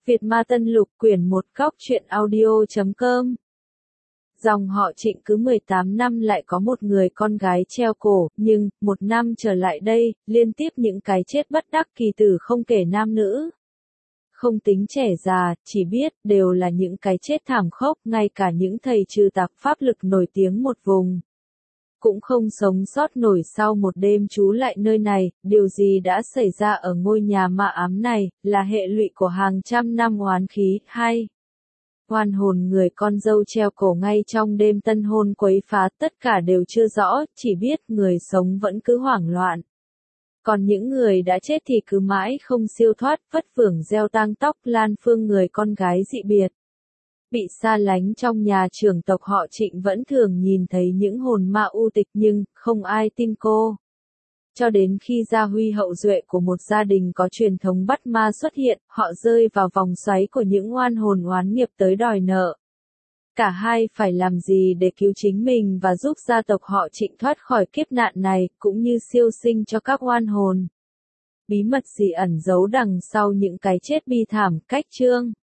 Việt Ma Tân Lục quyển 1 góc truyện audio.com. Dòng họ Trịnh cứ 18 năm lại có một người con gái treo cổ, nhưng, một năm trở lại đây, liên tiếp những cái chết bất đắc kỳ tử không kể nam nữ. Không tính trẻ già, chỉ biết, đều là những cái chết thảm khốc, ngay cả những thầy trừ tà pháp lực nổi tiếng một vùng. Cũng không sống sót nổi sau một đêm trú lại nơi này, điều gì đã xảy ra ở ngôi nhà ma ám này, là hệ lụy của hàng trăm năm oán khí, hay oan hồn người con dâu treo cổ ngay trong đêm tân hôn quấy phá, tất cả đều chưa rõ, chỉ biết người sống vẫn cứ hoảng loạn. Còn những người đã chết thì cứ mãi không siêu thoát, vất vưởng gieo tang tóc Lan Phương người con gái dị biệt. Bị xa lánh trong nhà trưởng tộc họ Trịnh vẫn thường nhìn thấy những hồn ma u tịch nhưng, không ai tin cô. Cho đến khi Gia Huy hậu duệ của một gia đình có truyền thống bắt ma xuất hiện, họ rơi vào vòng xoáy của những oan hồn oán nghiệp tới đòi nợ. Cả hai phải làm gì để cứu chính mình và giúp gia tộc họ Trịnh thoát khỏi kiếp nạn này, cũng như siêu sinh cho các oan hồn. Bí mật gì ẩn giấu đằng sau những cái chết bi thảm, cách chương.